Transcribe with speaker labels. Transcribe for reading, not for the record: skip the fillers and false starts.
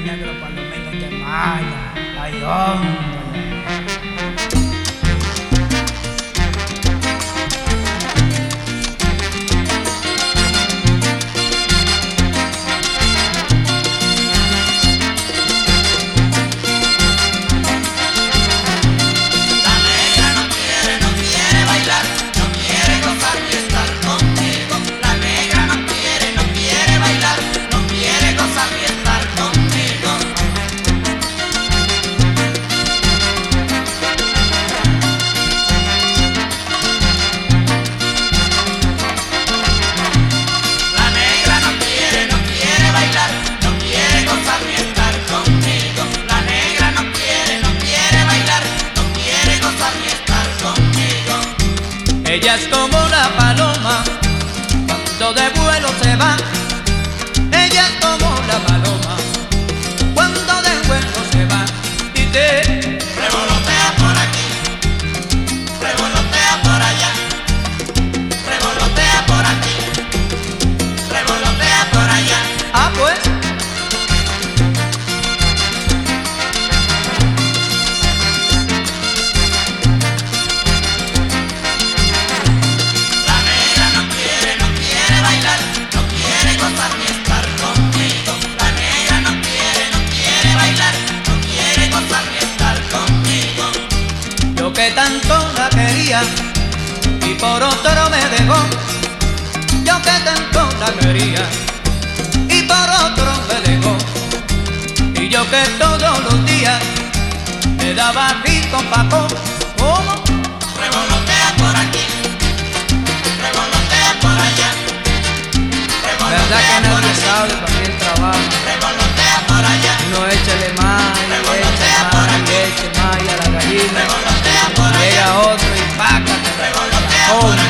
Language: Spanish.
Speaker 1: el negro palomino de Maya. Ay, hombre.
Speaker 2: Ella es como la paloma cuando de vuelo se va. Ella es como la paloma cuando de vuelo se va. Y te
Speaker 3: revolotea por aquí, revolotea por allá, revolotea por aquí, revolotea por allá.
Speaker 2: Ah, pues. Que tanto la quería y por otro me dejó. Yo que tanto la quería y por otro me dejó. Y yo que todos los días me daba rico papo. ¿Cómo?
Speaker 3: Revolotea por aquí, revolotea por allá,
Speaker 1: ¿Verdad que
Speaker 3: revolotea por
Speaker 1: nadie
Speaker 3: aquí,
Speaker 1: sabe para qué trabaja?
Speaker 3: revolotea por allá,
Speaker 1: Uno échale más y
Speaker 3: revolotea por aquí,
Speaker 1: eche más y a la gallina.
Speaker 3: revolotea por allá,
Speaker 1: Llega otro y pácate.
Speaker 3: revolotea por